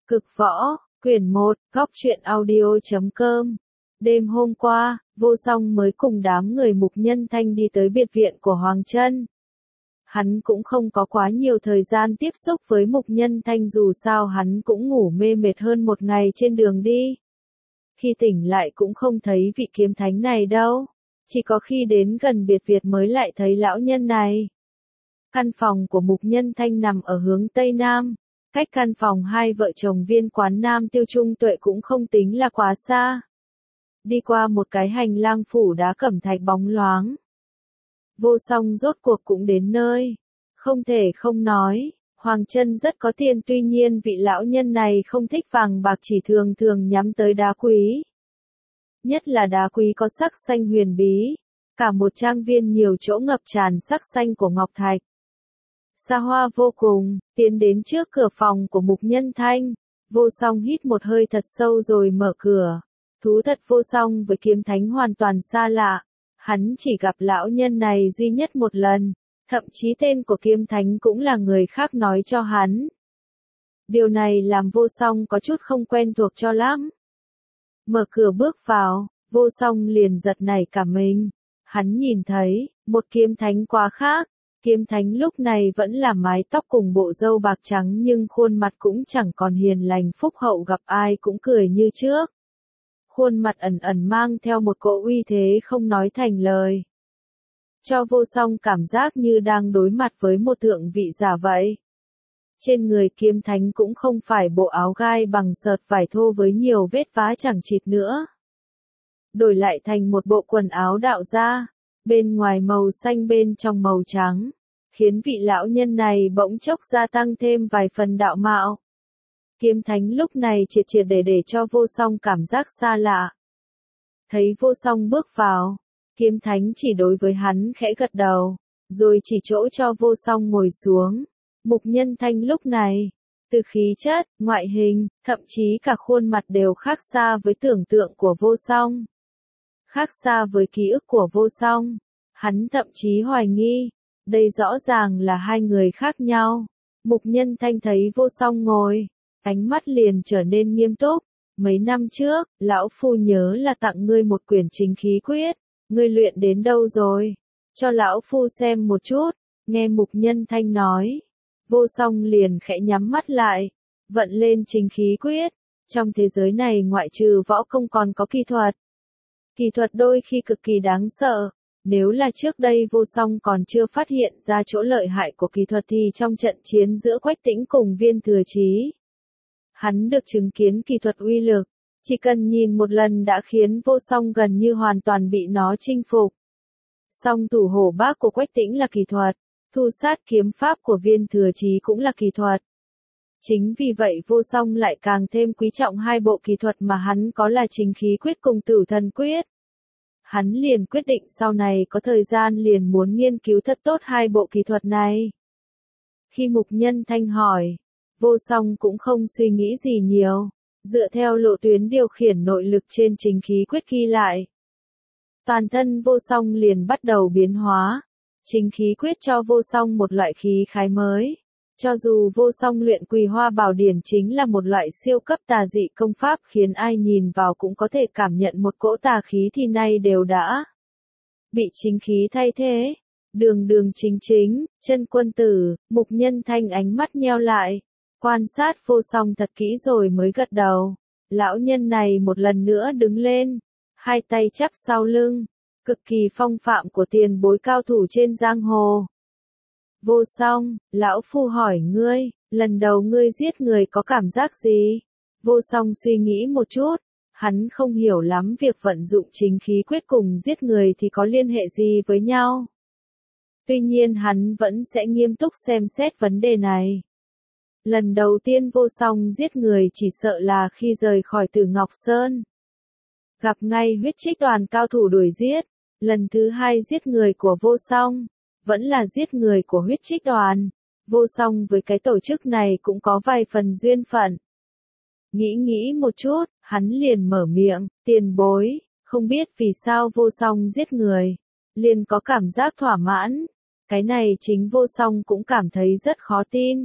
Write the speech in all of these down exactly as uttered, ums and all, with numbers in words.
Cực võ, quyển một, góc truyện audio chấm com. Đêm hôm qua, Vô Song mới cùng đám người Mục Nhân Thanh đi tới biệt viện của Hoàng Chân. Hắn cũng không có quá nhiều thời gian tiếp xúc với Mục Nhân Thanh, dù sao hắn cũng ngủ mê mệt hơn một ngày trên đường đi. Khi tỉnh lại cũng không thấy vị kiếm thánh này đâu, chỉ có khi đến gần biệt viện mới lại thấy lão nhân này. Căn phòng của Mục Nhân Thanh nằm ở hướng Tây Nam, cách căn phòng hai vợ chồng Viên Quán Nam Tiêu Trung Tuệ cũng không tính là quá xa. Đi qua một cái hành lang phủ đá cẩm thạch bóng loáng, Vô Song rốt cuộc cũng đến nơi. Không thể không nói, Hoàng Chân rất có tiền, tuy nhiên vị lão nhân này không thích vàng bạc, chỉ thường thường nhắm tới đá quý. Nhất là đá quý có sắc xanh huyền bí, cả một trang viên nhiều chỗ ngập tràn sắc xanh của ngọc thạch. Xa hoa vô cùng, tiến đến trước cửa phòng của Mục Nhân Thanh, Vô Song hít một hơi thật sâu rồi mở cửa. Thú thật, Vô Song với kiếm thánh hoàn toàn xa lạ, hắn chỉ gặp lão nhân này duy nhất một lần, thậm chí tên của kiếm thánh cũng là người khác nói cho hắn. Điều này làm Vô Song có chút không quen thuộc cho lắm. Mở cửa bước vào, Vô Song liền giật nảy cả mình. Hắn nhìn thấy một kiếm thánh quá khác. Kiếm thánh lúc này vẫn là mái tóc cùng bộ râu bạc trắng, nhưng khuôn mặt cũng chẳng còn hiền lành phúc hậu, gặp ai cũng cười như trước. Khuôn mặt ẩn ẩn mang theo một cỗ uy thế không nói thành lời, cho Vô Song cảm giác như đang đối mặt với một thượng vị giả vậy. Trên người kiếm thánh cũng không phải bộ áo gai bằng sợt vải thô với nhiều vết vá chẳng chịt nữa, đổi lại thành một bộ quần áo đạo gia, bên ngoài màu xanh bên trong màu trắng, khiến vị lão nhân này bỗng chốc gia tăng thêm vài phần đạo mạo. Kiếm thánh lúc này triệt triệt để để cho Vô Song cảm giác xa lạ. Thấy Vô Song bước vào, kiếm thánh chỉ đối với hắn khẽ gật đầu, rồi chỉ chỗ cho Vô Song ngồi xuống. Mục Nhân Thanh lúc này, từ khí chất, ngoại hình, thậm chí cả khuôn mặt đều khác xa với tưởng tượng của Vô Song. Khác xa với ký ức của Vô Song, hắn thậm chí hoài nghi, đây rõ ràng là hai người khác nhau. Mục Nhân Thanh thấy Vô Song ngồi, ánh mắt liền trở nên nghiêm túc. Mấy năm trước, lão phu nhớ là tặng ngươi một quyển chính khí quyết, ngươi luyện đến đâu rồi? Cho lão phu xem một chút. Nghe Mục Nhân Thanh nói, Vô Song liền khẽ nhắm mắt lại, vận lên chính khí quyết. Trong thế giới này ngoại trừ võ công còn có kỳ thuật. Kỳ thuật đôi khi cực kỳ đáng sợ. Nếu là trước đây Vô Song còn chưa phát hiện ra chỗ lợi hại của kỳ thuật thì trong trận chiến giữa Quách Tĩnh cùng Viên Thừa Chí, hắn được chứng kiến kỳ thuật uy lực, chỉ cần nhìn một lần đã khiến Vô Song gần như hoàn toàn bị nó chinh phục. Song thủ hổ bác của Quách Tĩnh là kỳ thuật, thu sát kiếm pháp của Viên Thừa Chí cũng là kỳ thuật. Chính vì vậy Vô Song lại càng thêm quý trọng hai bộ kỳ thuật mà hắn có là chính khí quyết cùng tử thần quyết. Hắn liền quyết định sau này có thời gian liền muốn nghiên cứu thật tốt hai bộ kỳ thuật này. Khi Mục Nhân Thanh hỏi, Vô Song cũng không suy nghĩ gì nhiều, dựa theo lộ tuyến điều khiển nội lực trên chính khí quyết ghi lại. Toàn thân Vô Song liền bắt đầu biến hóa, chính khí quyết cho Vô Song một loại khí khái mới. Cho dù Vô Song luyện Quỳ Hoa Bảo Điển chính là một loại siêu cấp tà dị công pháp khiến ai nhìn vào cũng có thể cảm nhận một cỗ tà khí, thì nay đều đã bị chính khí thay thế. Đường đường chính chính, chân quân tử. Mục Nhân Thanh ánh mắt nheo lại, quan sát Vô Song thật kỹ rồi mới gật đầu. Lão nhân này một lần nữa đứng lên, hai tay chắp sau lưng, cực kỳ phong phạm của tiền bối cao thủ trên giang hồ. Vô Song, lão phu hỏi ngươi, lần đầu ngươi giết người có cảm giác gì? Vô Song suy nghĩ một chút, hắn không hiểu lắm việc vận dụng chính khí quyết cùng giết người thì có liên hệ gì với nhau. Tuy nhiên hắn vẫn sẽ nghiêm túc xem xét vấn đề này. Lần đầu tiên Vô Song giết người chỉ sợ là khi rời khỏi Tử Ngọc Sơn, gặp ngay huyết trích đoàn cao thủ đuổi giết. Lần thứ hai giết người của Vô Song vẫn là giết người của huyết trích đoàn. Vô Song với cái tổ chức này cũng có vài phần duyên phận. Nghĩ nghĩ một chút, hắn liền mở miệng, tiền bối, không biết vì sao Vô Song giết người, liền có cảm giác thỏa mãn. Cái này chính Vô Song cũng cảm thấy rất khó tin.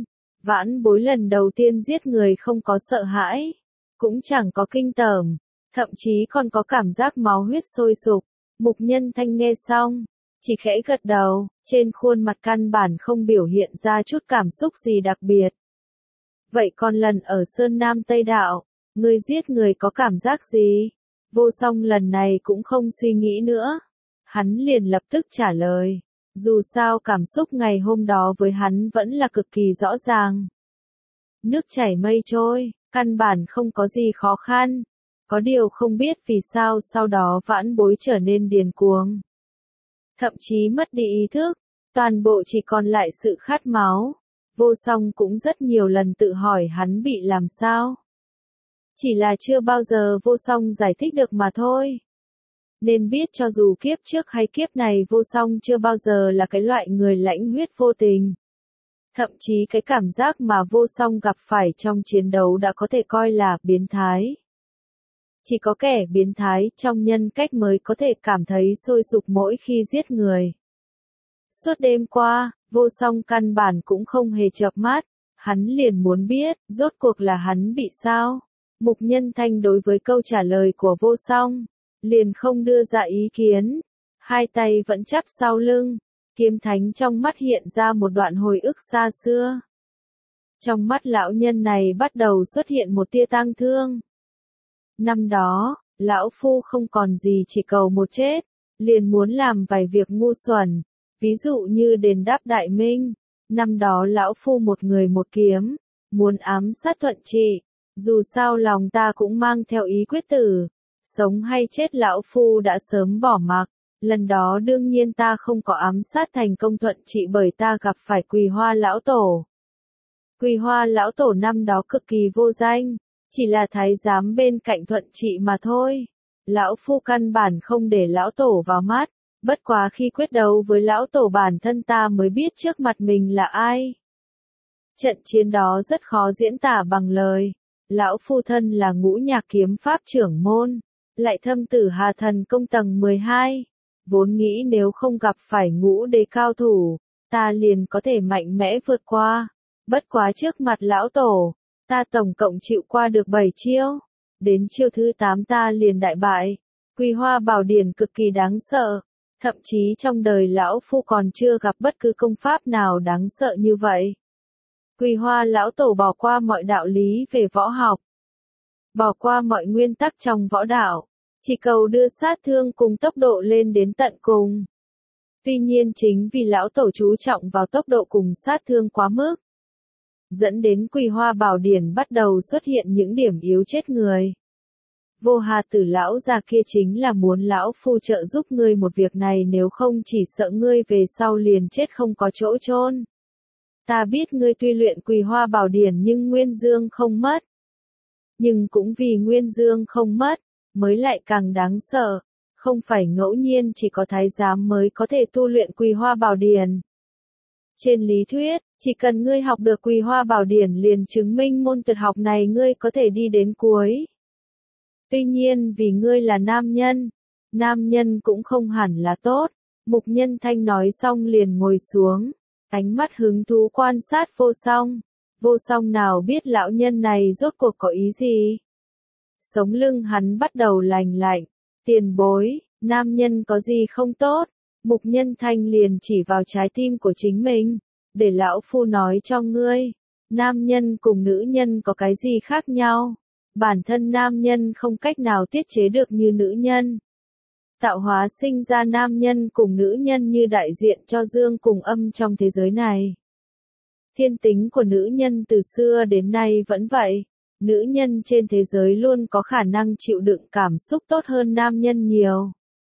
Vãn Bối lần đầu tiên giết người không có sợ hãi, cũng chẳng có kinh tởm, thậm chí còn có cảm giác máu huyết sôi sục. Mục Nhân Thanh nghe xong, chỉ khẽ gật đầu, trên khuôn mặt căn bản không biểu hiện ra chút cảm xúc gì đặc biệt. Vậy còn lần ở Sơn Nam Tây Đạo, ngươi giết người có cảm giác gì? Vô Song lần này cũng không suy nghĩ nữa. Hắn liền lập tức trả lời. Dù sao cảm xúc ngày hôm đó với hắn vẫn là cực kỳ rõ ràng. Nước chảy mây trôi, căn bản không có gì khó khăn. Có điều không biết vì sao sau đó Vãn Bối trở nên điên cuồng. Thậm chí mất đi ý thức, toàn bộ chỉ còn lại sự khát máu. Vô Song cũng rất nhiều lần tự hỏi hắn bị làm sao. Chỉ là chưa bao giờ Vô Song giải thích được mà thôi. Nên biết cho dù kiếp trước hay kiếp này Vô Song chưa bao giờ là cái loại người lãnh huyết vô tình. Thậm chí cái cảm giác mà Vô Song gặp phải trong chiến đấu đã có thể coi là biến thái. Chỉ có kẻ biến thái trong nhân cách mới có thể cảm thấy sôi sục mỗi khi giết người. Suốt đêm qua, Vô Song căn bản cũng không hề chợp mắt, hắn liền muốn biết, rốt cuộc là hắn bị sao. Mục Nhân Thanh đối với câu trả lời của Vô Song, liền không đưa ra ý kiến, hai tay vẫn chắp sau lưng, kiếm thánh trong mắt hiện ra một đoạn hồi ức xa xưa. Trong mắt lão nhân này bắt đầu xuất hiện một tia tang thương. Năm đó, lão phu không còn gì chỉ cầu một chết, liền muốn làm vài việc ngu xuẩn, ví dụ như đền đáp Đại Minh. Năm đó lão phu một người một kiếm, muốn ám sát Thuận Trị, dù sao lòng ta cũng mang theo ý quyết tử, sống hay chết lão phu đã sớm bỏ mặc. Lần đó đương nhiên ta không có ám sát thành công Thuận Trị bởi ta gặp phải Quỳ Hoa lão tổ. Quỳ Hoa lão tổ năm đó cực kỳ vô danh, chỉ là thái giám bên cạnh Thuận Trị mà thôi. Lão phu căn bản không để lão tổ vào mắt, bất quá khi quyết đấu với lão tổ bản thân ta mới biết trước mặt mình là ai. Trận chiến đó rất khó diễn tả bằng lời. Lão phu thân là Ngũ Nhạc kiếm pháp trưởng môn, lại thâm tử Hà Thần công tầng mười hai. Vốn nghĩ nếu không gặp phải ngũ đế cao thủ, ta liền có thể mạnh mẽ vượt qua. Bất quá trước mặt lão tổ, ta tổng cộng chịu qua được bảy chiêu. Đến chiêu thứ tám ta liền đại bại. Quỳ Hoa Bảo Điển cực kỳ đáng sợ. Thậm chí trong đời lão phu còn chưa gặp bất cứ công pháp nào đáng sợ như vậy. Quỳ Hoa lão tổ bỏ qua mọi đạo lý về võ học, bỏ qua mọi nguyên tắc trong võ đạo, chỉ cầu đưa sát thương cùng tốc độ lên đến tận cùng. Tuy nhiên chính vì lão tổ chú trọng vào tốc độ cùng sát thương quá mức, dẫn đến Quỳ Hoa Bảo Điển bắt đầu xuất hiện những điểm yếu chết người. Vô Hà Tử lão già kia chính là muốn lão phu trợ giúp ngươi một việc này, nếu không chỉ sợ ngươi về sau liền chết không có chỗ chôn. Ta biết ngươi tuy luyện Quỳ Hoa Bảo Điển nhưng Nguyên Dương không mất. Nhưng cũng vì Nguyên Dương không mất, mới lại càng đáng sợ. Không phải ngẫu nhiên chỉ có thái giám mới có thể tu luyện Quỳ Hoa Bảo Điển. Trên lý thuyết, chỉ cần ngươi học được Quỳ Hoa Bảo Điển liền chứng minh môn tuyệt học này ngươi có thể đi đến cuối. Tuy nhiên vì ngươi là nam nhân, nam nhân cũng không hẳn là tốt. Mục Nhân Thanh nói xong liền ngồi xuống, ánh mắt hứng thú quan sát Vô Song. Vô Song nào biết lão nhân này rốt cuộc có ý gì. Sống lưng hắn bắt đầu lành lạnh. Tiền bối, nam nhân có gì không tốt? Mục Nhân Thanh liền chỉ vào trái tim của chính mình. Để lão phu nói cho ngươi, nam nhân cùng nữ nhân có cái gì khác nhau? Bản thân nam nhân không cách nào tiết chế được như nữ nhân. Tạo hóa sinh ra nam nhân cùng nữ nhân như đại diện cho dương cùng âm trong thế giới này. Thiên tính của nữ nhân từ xưa đến nay vẫn vậy. Nữ nhân trên thế giới luôn có khả năng chịu đựng cảm xúc tốt hơn nam nhân nhiều.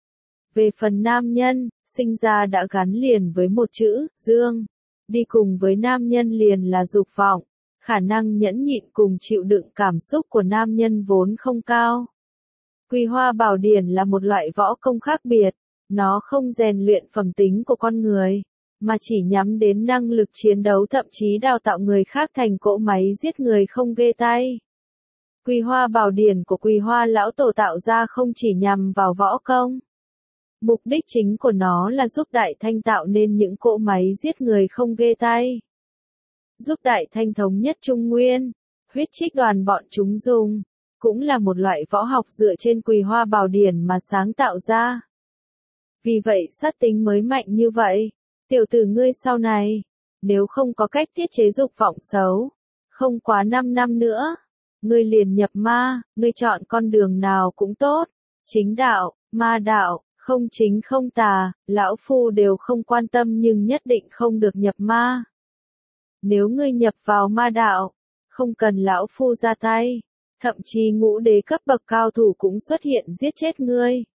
Về phần nam nhân, sinh ra đã gắn liền với một chữ, dương. Đi cùng với nam nhân liền là dục vọng. Khả năng nhẫn nhịn cùng chịu đựng cảm xúc của nam nhân vốn không cao. Quỳ Hoa Bảo Điển là một loại võ công khác biệt. Nó không rèn luyện phẩm tính của con người, mà chỉ nhắm đến năng lực chiến đấu, thậm chí đào tạo người khác thành cỗ máy giết người không ghê tay. Quỳ Hoa Bảo Điển của Quỳ Hoa lão tổ tạo ra không chỉ nhằm vào võ công. Mục đích chính của nó là giúp Đại Thanh tạo nên những cỗ máy giết người không ghê tay. giúp Đại Thanh thống nhất Trung Nguyên, huyết trích đoàn bọn chúng dùng, cũng là một loại võ học dựa trên Quỳ Hoa Bảo Điển mà sáng tạo ra. Vì vậy sát tính mới mạnh như vậy. Tiểu tử ngươi sau này, nếu không có cách tiết chế dục vọng xấu, không quá năm năm nữa, ngươi liền nhập ma, ngươi chọn con đường nào cũng tốt, chính đạo, ma đạo, không chính không tà, lão phu đều không quan tâm nhưng nhất định không được nhập ma. Nếu ngươi nhập vào ma đạo, không cần lão phu ra tay, thậm chí ngũ đế cấp bậc cao thủ cũng xuất hiện giết chết ngươi.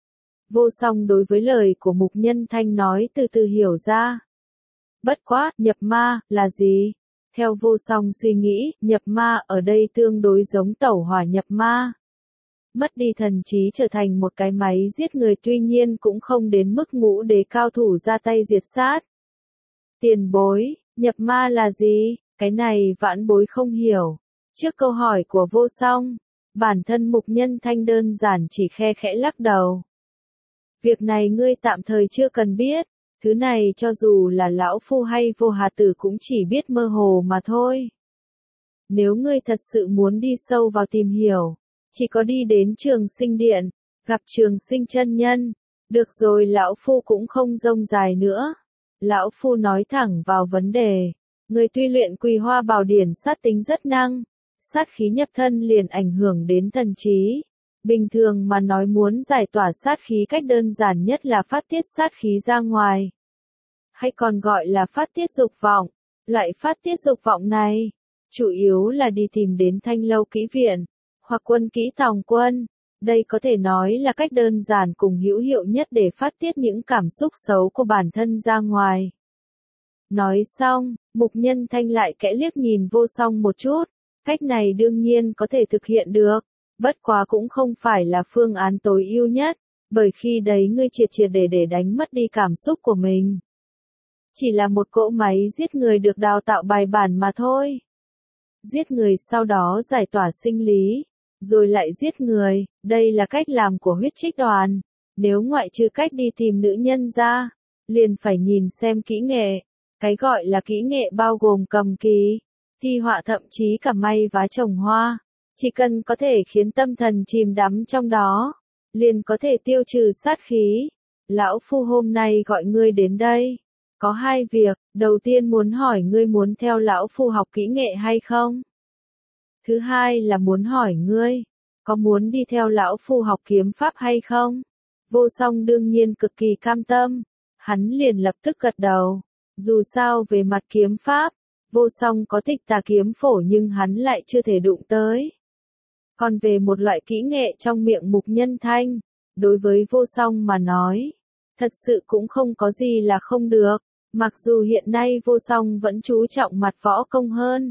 Vô Song đối với lời của Mục Nhân Thanh nói từ từ hiểu ra. Bất quá, nhập ma, là gì? Theo Vô Song suy nghĩ, nhập ma ở đây tương đối giống tẩu hỏa nhập ma. Mất đi thần trí trở thành một cái máy giết người tuy nhiên cũng không đến mức ngũ đế cao thủ ra tay diệt sát. Tiền bối, nhập ma là gì? Cái này vãn bối không hiểu. Trước câu hỏi của Vô Song, bản thân Mục Nhân Thanh đơn giản chỉ khe khẽ lắc đầu. Việc này ngươi tạm thời chưa cần biết, thứ này cho dù là lão phu hay Vô Hà Tử cũng chỉ biết mơ hồ mà thôi. Nếu ngươi thật sự muốn đi sâu vào tìm hiểu, chỉ có đi đến Trường Sinh Điện, gặp Trường Sinh chân nhân. Được rồi, lão phu cũng không rông dài nữa. Lão phu nói thẳng vào vấn đề. Người tuy luyện Quỳ Hoa Bảo Điển sát tính rất năng, sát khí nhập thân liền ảnh hưởng đến thần trí. Bình thường mà nói muốn giải tỏa sát khí cách đơn giản nhất là phát tiết sát khí ra ngoài. Hay còn gọi là phát tiết dục vọng. Loại phát tiết dục vọng này, chủ yếu là đi tìm đến Thanh Lâu Kỹ Viện, hoặc Quân Kỹ Tòng Quân. Đây có thể nói là cách đơn giản cùng hữu hiệu nhất để phát tiết những cảm xúc xấu của bản thân ra ngoài. Nói xong, Mục Nhân Thanh lại kẽ liếc nhìn Vô Song một chút. Cách này đương nhiên có thể thực hiện được. Bất quá cũng không phải là phương án tối ưu nhất, bởi khi đấy ngươi triệt triệt để để đánh mất đi cảm xúc của mình. Chỉ là một cỗ máy giết người được đào tạo bài bản mà thôi. Giết người sau đó giải tỏa sinh lý, rồi lại giết người, đây là cách làm của huyết trích đoàn. Nếu ngoại trừ cách đi tìm nữ nhân ra, liền phải nhìn xem kỹ nghệ. Cái gọi là kỹ nghệ bao gồm cầm kỳ, thi họa thậm chí cả may vá trồng hoa. Chỉ cần có thể khiến tâm thần chìm đắm trong đó, liền có thể tiêu trừ sát khí. Lão phu hôm nay gọi ngươi đến đây. Có hai việc, đầu tiên muốn hỏi ngươi muốn theo lão phu học kỹ nghệ hay không? Thứ hai là muốn hỏi ngươi, có muốn đi theo lão phu học kiếm pháp hay không? Vô Song đương nhiên cực kỳ cam tâm, hắn liền lập tức gật đầu. Dù sao về mặt kiếm pháp, Vô Song có Tịch Tà Kiếm Phổ nhưng hắn lại chưa thể đụng tới. Còn về một loại kỹ nghệ trong miệng Mục Nhân Thanh, đối với Vô Song mà nói, thật sự cũng không có gì là không được, mặc dù hiện nay Vô Song vẫn chú trọng mặt võ công hơn.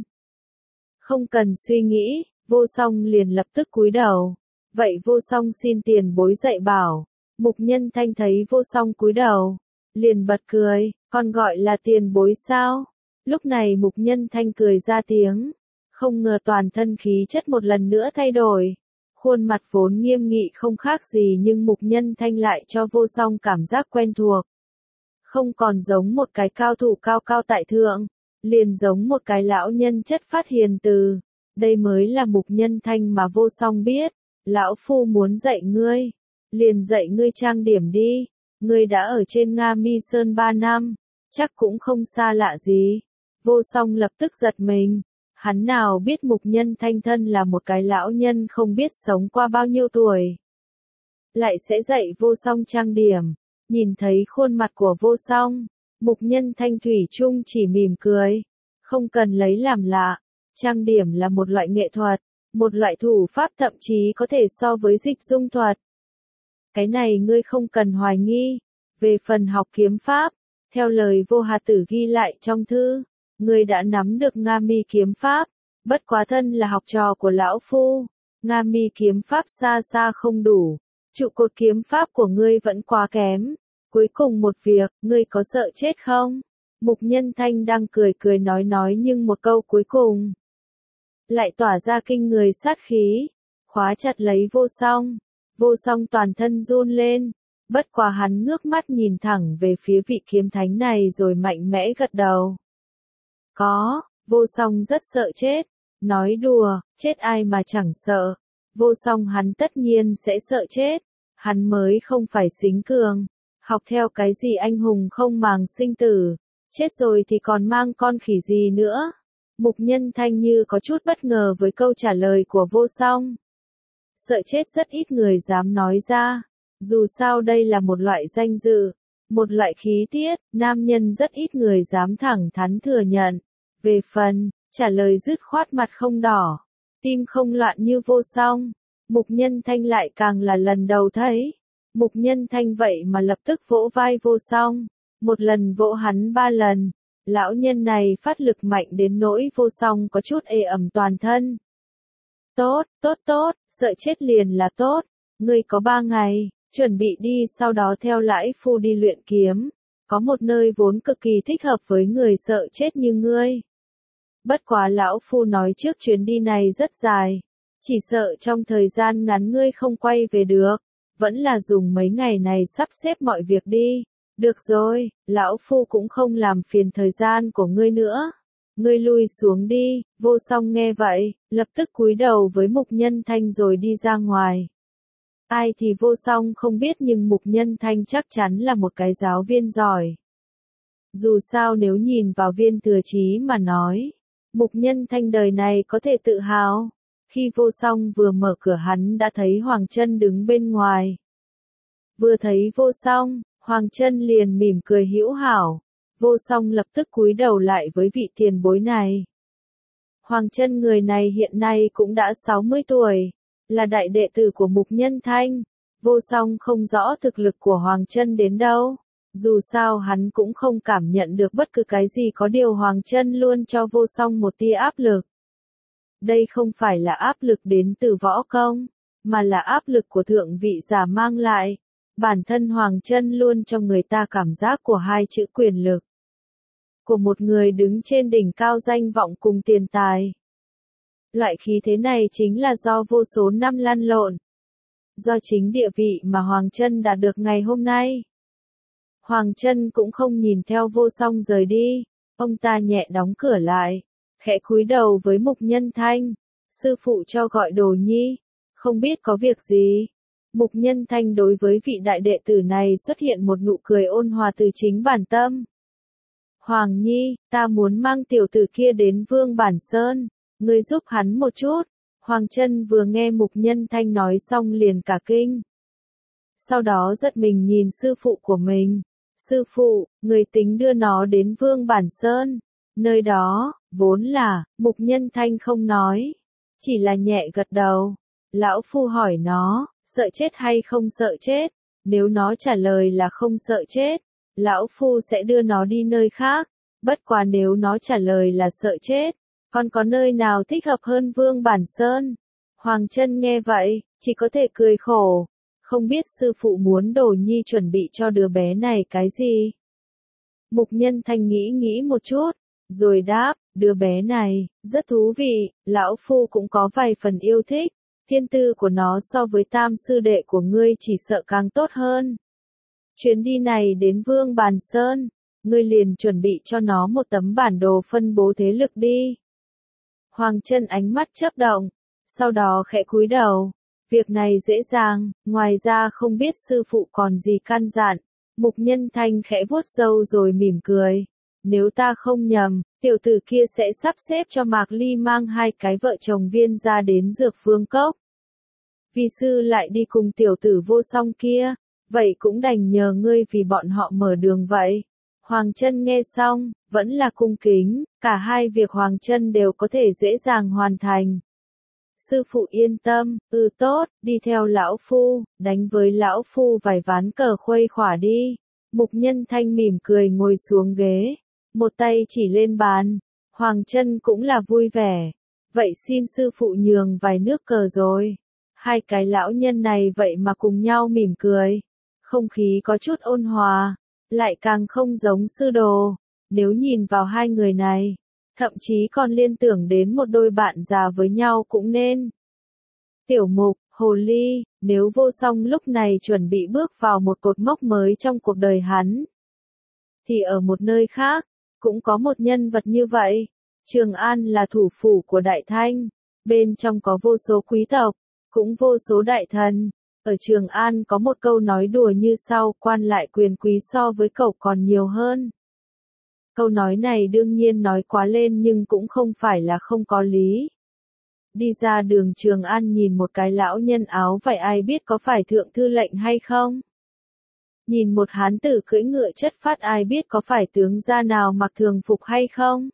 Không cần suy nghĩ, Vô Song liền lập tức cúi đầu. Vậy Vô Song xin tiền bối dạy bảo. Mục Nhân Thanh thấy Vô Song cúi đầu, liền bật cười, còn gọi là tiền bối sao? Lúc này Mục Nhân Thanh cười ra tiếng. Không ngờ toàn thân khí chất một lần nữa thay đổi. Khuôn mặt vốn nghiêm nghị không khác gì nhưng Mục Nhân Thanh lại cho Vô Song cảm giác quen thuộc. Không còn giống một cái cao thủ cao cao tại thượng, liền giống một cái lão nhân chất phát hiền từ. Đây mới là Mục Nhân Thanh mà Vô Song biết. Lão phu muốn dạy ngươi, liền dạy ngươi trang điểm đi. Ngươi đã ở trên Nga Mi Sơn ba năm, chắc cũng không xa lạ gì. Vô Song lập tức giật mình. Hắn nào biết Mục Nhân Thanh thân là một cái lão nhân không biết sống qua bao nhiêu tuổi. Lại sẽ dạy Vô Song trang điểm. Nhìn thấy khuôn mặt của Vô Song, Mục Nhân Thanh thủy chung chỉ mỉm cười. Không cần lấy làm lạ. Trang điểm là một loại nghệ thuật, một loại thủ pháp thậm chí có thể so với dịch dung thuật. Cái này ngươi không cần hoài nghi. Về phần học kiếm pháp, theo lời Vô Hà Tử ghi lại trong thư, ngươi đã nắm được Nga Mi kiếm pháp, bất quá thân là học trò của lão phu, Nga Mi kiếm pháp xa xa không đủ, trụ cột kiếm pháp của ngươi vẫn quá kém. Cuối cùng một việc, ngươi có sợ chết không? Mục Nhân Thanh đang cười cười nói nói nhưng một câu cuối cùng lại tỏa ra kinh người sát khí, khóa chặt lấy Vô Song. Vô Song toàn thân run lên, bất quá hắn ngước mắt nhìn thẳng về phía vị kiếm thánh này rồi mạnh mẽ gật đầu. Có, Vô Song rất sợ chết. Nói đùa, chết ai mà chẳng sợ. Vô Song hắn tất nhiên sẽ sợ chết. Hắn mới không phải xính cường. Học theo cái gì anh hùng không màng sinh tử. Chết rồi thì còn mang con khỉ gì nữa. Mục Nhân Thanh như có chút bất ngờ với câu trả lời của Vô Song. Sợ chết rất ít người dám nói ra. Dù sao đây là một loại danh dự, một loại khí tiết, nam nhân rất ít người dám thẳng thắn thừa nhận. Về phần, trả lời dứt khoát mặt không đỏ, tim không loạn như Vô Song, Mục Nhân Thanh lại càng là lần đầu thấy. Mục Nhân Thanh vậy mà lập tức vỗ vai Vô Song, một lần vỗ hắn ba lần. Lão nhân này phát lực mạnh đến nỗi Vô Song có chút ê ẩm toàn thân. Tốt, tốt tốt, sợ chết liền là tốt. Ngươi có ba ngày, chuẩn bị đi sau đó theo Lãi Phu đi luyện kiếm. Có một nơi vốn cực kỳ thích hợp với người sợ chết như ngươi. Bất quá Lão Phu nói trước chuyến đi này rất dài. Chỉ sợ trong thời gian ngắn ngươi không quay về được. Vẫn là dùng mấy ngày này sắp xếp mọi việc đi. Được rồi, Lão Phu cũng không làm phiền thời gian của ngươi nữa. Ngươi lui xuống đi. Vô Song nghe vậy, lập tức cúi đầu với Mục Nhân Thanh rồi đi ra ngoài. Ai thì Vô Song không biết nhưng Mục Nhân Thanh chắc chắn là một cái giáo viên giỏi. Dù sao nếu nhìn vào Viên Thừa Chí mà nói, Mục Nhân Thanh đời này có thể tự hào. Khi Vô Song vừa mở cửa hắn đã thấy Hoàng Chân đứng bên ngoài. Vừa thấy Vô Song, Hoàng Chân liền mỉm cười hữu hảo. Vô Song lập tức cúi đầu lại với vị tiền bối này. Hoàng Chân người này hiện nay cũng đã sáu mươi tuổi, là đại đệ tử của Mục Nhân Thanh. Vô Song không rõ thực lực của Hoàng Chân đến đâu. Dù sao hắn cũng không cảm nhận được bất cứ cái gì, có điều Hoàng Chân luôn cho Vô Song một tia áp lực. Đây không phải là áp lực đến từ võ công, mà là áp lực của thượng vị giả mang lại. Bản thân Hoàng Chân luôn cho người ta cảm giác của hai chữ quyền lực. Của một người đứng trên đỉnh cao danh vọng cùng tiền tài. Loại khí thế này chính là do vô số năm lăn lộn. Do chính địa vị mà Hoàng Chân đạt được ngày hôm nay. Hoàng Chân cũng không nhìn theo Vô Song rời đi. Ông ta nhẹ đóng cửa lại. Khẽ cúi đầu với Mục Nhân Thanh. Sư phụ cho gọi Đồ Nhi. Không biết có việc gì. Mục Nhân Thanh đối với vị đại đệ tử này xuất hiện một nụ cười ôn hòa từ chính bản tâm. Hoàng Nhi, ta muốn mang tiểu tử kia đến Vương Bản Sơn. Ngươi giúp hắn một chút. Hoàng Chân vừa nghe Mục Nhân Thanh nói xong liền cả kinh. Sau đó giật mình nhìn sư phụ của mình. Sư phụ, người tính đưa nó đến Vương Bản Sơn. Nơi đó, vốn là, Mục Nhân Thanh không nói. Chỉ là nhẹ gật đầu. Lão Phu hỏi nó, sợ chết hay không sợ chết? Nếu nó trả lời là không sợ chết, Lão Phu sẽ đưa nó đi nơi khác. Bất quá nếu nó trả lời là sợ chết, còn có nơi nào thích hợp hơn Vương Bản Sơn? Hoàng Chân nghe vậy, chỉ có thể cười khổ. Không biết sư phụ muốn Đồ Nhi chuẩn bị cho đứa bé này cái gì? Mục Nhân Thanh nghĩ nghĩ một chút, rồi đáp, đứa bé này, rất thú vị, Lão Phu cũng có vài phần yêu thích. Thiên tư của nó so với tam sư đệ của ngươi chỉ sợ càng tốt hơn. Chuyến đi này đến Vương Bản Sơn, ngươi liền chuẩn bị cho nó một tấm bản đồ phân bố thế lực đi. Hoàng Chân ánh mắt chớp động, sau đó khẽ cúi đầu. Việc này dễ dàng, ngoài ra không biết sư phụ còn gì căn dặn. Mục Nhân Thanh khẽ vuốt râu rồi mỉm cười. Nếu ta không nhầm, tiểu tử kia sẽ sắp xếp cho Mạc Ly mang hai cái vợ chồng Viên ra đến Dược Vương Cốc. Vi sư lại đi cùng tiểu tử Vô Song kia, vậy cũng đành nhờ ngươi vì bọn họ mở đường vậy. Hoàng Chân nghe xong, vẫn là cung kính, cả hai việc Hoàng Chân đều có thể dễ dàng hoàn thành. Sư phụ yên tâm, ừ tốt, đi theo Lão Phu, đánh với Lão Phu vài ván cờ khuây khỏa đi. Mục Nhân Thanh mỉm cười ngồi xuống ghế, một tay chỉ lên bàn. Hoàng Chân cũng là vui vẻ. Vậy xin sư phụ nhường vài nước cờ rồi. Hai cái lão nhân này vậy mà cùng nhau mỉm cười. Không khí có chút ôn hòa, lại càng không giống sư đồ. Nếu nhìn vào hai người này, thậm chí còn liên tưởng đến một đôi bạn già với nhau cũng nên. Tiểu Mục, Hồ Ly, nếu Vô Song lúc này chuẩn bị bước vào một cột mốc mới trong cuộc đời hắn, thì ở một nơi khác, cũng có một nhân vật như vậy. Trường An là thủ phủ của Đại Thanh, bên trong có vô số quý tộc, cũng vô số đại thần. Ở Trường An có một câu nói đùa như sau, quan lại quyền quý so với cậu còn nhiều hơn. Câu nói này đương nhiên nói quá lên nhưng cũng không phải là không có lý. Đi ra đường Trường An nhìn một cái lão nhân áo vải ai biết có phải thượng thư lệnh hay không? Nhìn một hán tử cưỡi ngựa chất phát ai biết có phải tướng gia nào mặc thường phục hay không?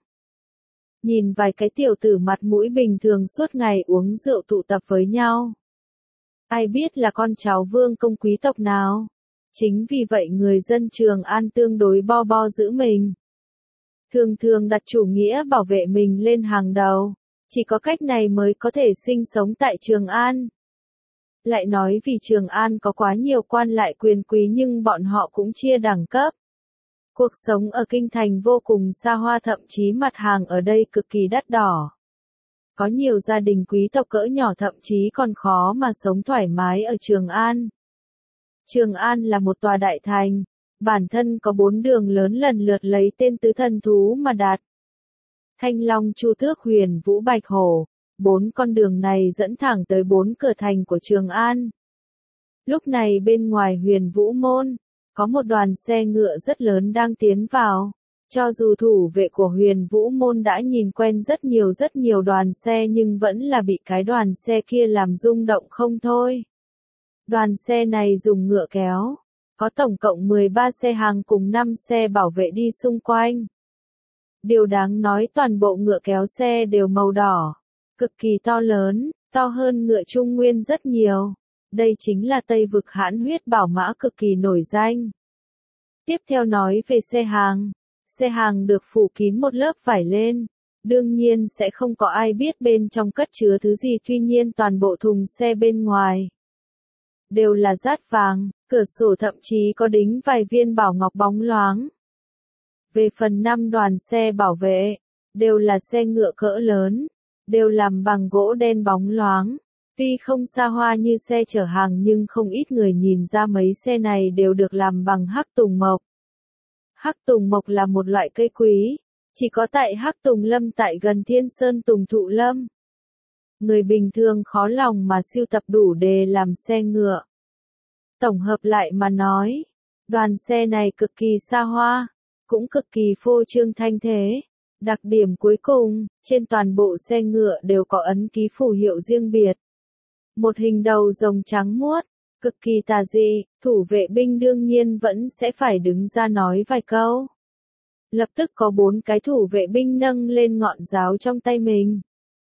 Nhìn vài cái tiểu tử mặt mũi bình thường suốt ngày uống rượu tụ tập với nhau. Ai biết là con cháu vương công quý tộc nào? Chính vì vậy người dân Trường An tương đối bo bo giữ mình. Thường thường đặt chủ nghĩa bảo vệ mình lên hàng đầu. Chỉ có cách này mới có thể sinh sống tại Trường An. Lại nói vì Trường An có quá nhiều quan lại quyền quý nhưng bọn họ cũng chia đẳng cấp. Cuộc sống ở kinh thành vô cùng xa hoa, thậm chí mặt hàng ở đây cực kỳ đắt đỏ. Có nhiều gia đình quý tộc cỡ nhỏ thậm chí còn khó mà sống thoải mái ở Trường An. Trường An là một tòa đại thành, bản thân có bốn đường lớn lần lượt lấy tên tứ thần thú mà đặt. Thanh Long, Chu Tước, Huyền Vũ, Bạch Hổ, bốn con đường này dẫn thẳng tới bốn cửa thành của Trường An. Lúc này bên ngoài Huyền Vũ môn, có một đoàn xe ngựa rất lớn đang tiến vào. Cho dù thủ vệ của Huyền Vũ môn đã nhìn quen rất nhiều rất nhiều đoàn xe nhưng vẫn là bị cái đoàn xe kia làm rung động không thôi. Đoàn xe này dùng ngựa kéo, có tổng cộng mười ba xe hàng cùng năm xe bảo vệ đi xung quanh. Điều đáng nói toàn bộ ngựa kéo xe đều màu đỏ, cực kỳ to lớn, to hơn ngựa Trung Nguyên rất nhiều. Đây chính là Tây vực hãn huyết bảo mã cực kỳ nổi danh. Tiếp theo nói về xe hàng. Xe hàng được phủ kín một lớp vải lên. Đương nhiên sẽ không có ai biết bên trong cất chứa thứ gì, tuy nhiên toàn bộ thùng xe bên ngoài đều là dát vàng, cửa sổ thậm chí có đính vài viên bảo ngọc bóng loáng. Về phần năm đoàn xe bảo vệ, đều là xe ngựa cỡ lớn, đều làm bằng gỗ đen bóng loáng. Tuy không xa hoa như xe chở hàng nhưng không ít người nhìn ra mấy xe này đều được làm bằng hắc tùng mộc. Hắc tùng mộc là một loại cây quý, chỉ có tại Hắc Tùng Lâm tại gần Thiên Sơn Tùng Thụ Lâm. Người bình thường khó lòng mà sưu tập đủ để làm xe ngựa. Tổng hợp lại mà nói, đoàn xe này cực kỳ xa hoa, cũng cực kỳ phô trương thanh thế. Đặc điểm cuối cùng, trên toàn bộ xe ngựa đều có ấn ký phù hiệu riêng biệt. Một hình đầu rồng trắng muốt, cực kỳ tà dị, thủ vệ binh đương nhiên vẫn sẽ phải đứng ra nói vài câu. Lập tức có bốn cái thủ vệ binh nâng lên ngọn giáo trong tay mình.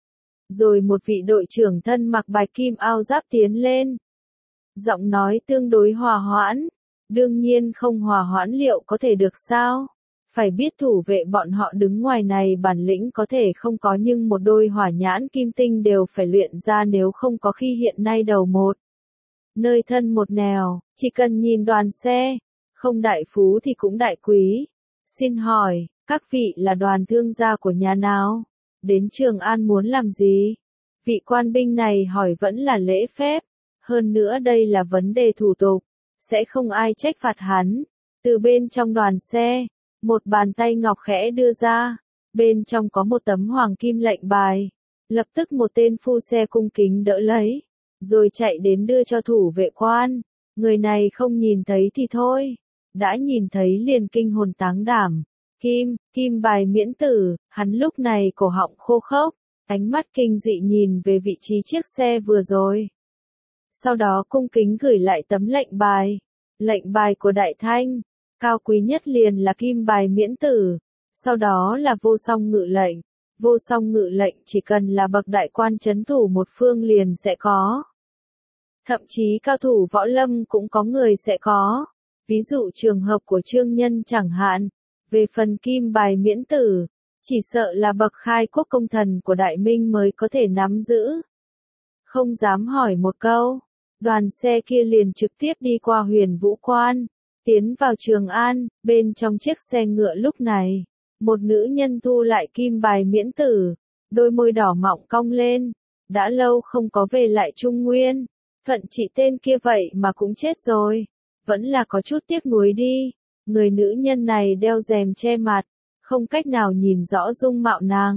Rồi một vị đội trưởng thân mặc bạch kim áo giáp tiến lên. Giọng nói tương đối hòa hoãn. Đương nhiên không hòa hoãn liệu có thể được sao? Phải biết thủ vệ bọn họ đứng ngoài này bản lĩnh có thể không có nhưng một đôi hỏa nhãn kim tinh đều phải luyện ra, nếu không có khi hiện nay đầu một nơi thân một nẻo, chỉ cần nhìn đoàn xe, không đại phú thì cũng đại quý. Xin hỏi, các vị là đoàn thương gia của nhà nào? Đến Trường An muốn làm gì? Vị quan binh này hỏi vẫn là lễ phép. Hơn nữa đây là vấn đề thủ tục. Sẽ không ai trách phạt hắn. Từ bên trong đoàn xe, một bàn tay ngọc khẽ đưa ra. Bên trong có một tấm hoàng kim lệnh bài. Lập tức một tên phu xe cung kính đỡ lấy. Rồi chạy đến đưa cho thủ vệ quan. Người này không nhìn thấy thì thôi. Đã nhìn thấy liền kinh hồn táng đảm. Kim, kim bài miễn tử, hắn lúc này cổ họng khô khốc, ánh mắt kinh dị nhìn về vị trí chiếc xe vừa rồi. Sau đó cung kính gửi lại tấm lệnh bài. Lệnh bài của Đại Thanh, cao quý nhất liền là kim bài miễn tử. Sau đó là vô song ngự lệnh. Vô song ngự lệnh chỉ cần là bậc đại quan trấn thủ một phương liền sẽ có. Thậm chí cao thủ võ lâm cũng có người sẽ có. Ví dụ trường hợp của Trương Nhân chẳng hạn. Về phần kim bài miễn tử, chỉ sợ là bậc khai quốc công thần của Đại Minh mới có thể nắm giữ. Không dám hỏi một câu, đoàn xe kia liền trực tiếp đi qua Huyền Vũ Quan, tiến vào Trường An. Bên trong chiếc xe ngựa lúc này, một nữ nhân thu lại kim bài miễn tử, đôi môi đỏ mọng cong lên, đã lâu không có về lại Trung Nguyên, thuận chị tên kia vậy mà cũng chết rồi, vẫn là có chút tiếc nuối đi. Người nữ nhân này đeo rèm che mặt, không cách nào nhìn rõ dung mạo nàng.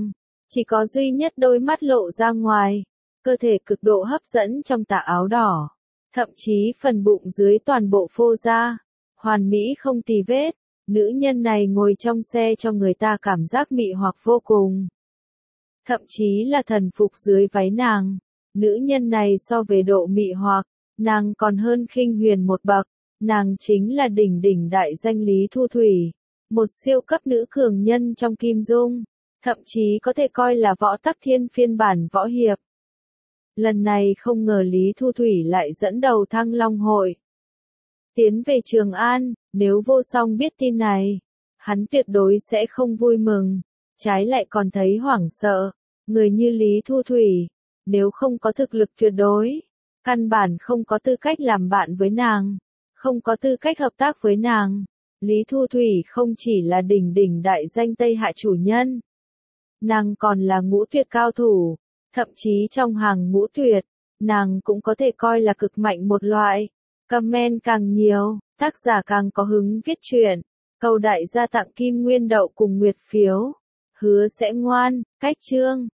Chỉ có duy nhất đôi mắt lộ ra ngoài, cơ thể cực độ hấp dẫn trong tà áo đỏ. Thậm chí phần bụng dưới toàn bộ phô ra, hoàn mỹ không tì vết. Nữ nhân này ngồi trong xe cho người ta cảm giác mị hoặc vô cùng. Thậm chí là thần phục dưới váy nàng. Nữ nhân này so về độ mị hoặc, nàng còn hơn Khinh Huyền một bậc. Nàng chính là đỉnh đỉnh đại danh Lý Thu Thủy, một siêu cấp nữ cường nhân trong Kim Dung, thậm chí có thể coi là Võ Tắc Thiên phiên bản võ hiệp. Lần này không ngờ Lý Thu Thủy lại dẫn đầu Thăng Long hội tiến về Trường An. Nếu Vô Song biết tin này, hắn tuyệt đối sẽ không vui mừng, trái lại còn thấy hoảng sợ. Người như Lý Thu Thủy, nếu không có thực lực tuyệt đối, căn bản không có tư cách làm bạn với nàng, không có tư cách hợp tác với nàng. Lý Thu Thủy không chỉ là đỉnh đỉnh đại danh Tây Hạ chủ nhân, nàng còn là ngũ tuyệt cao thủ, thậm chí trong hàng ngũ tuyệt, nàng cũng có thể coi là cực mạnh một loại. Comment càng nhiều, tác giả càng có hứng viết truyện. Cầu đại gia tặng Kim Nguyên Đậu cùng Nguyệt phiếu, hứa sẽ ngoan, cách chương.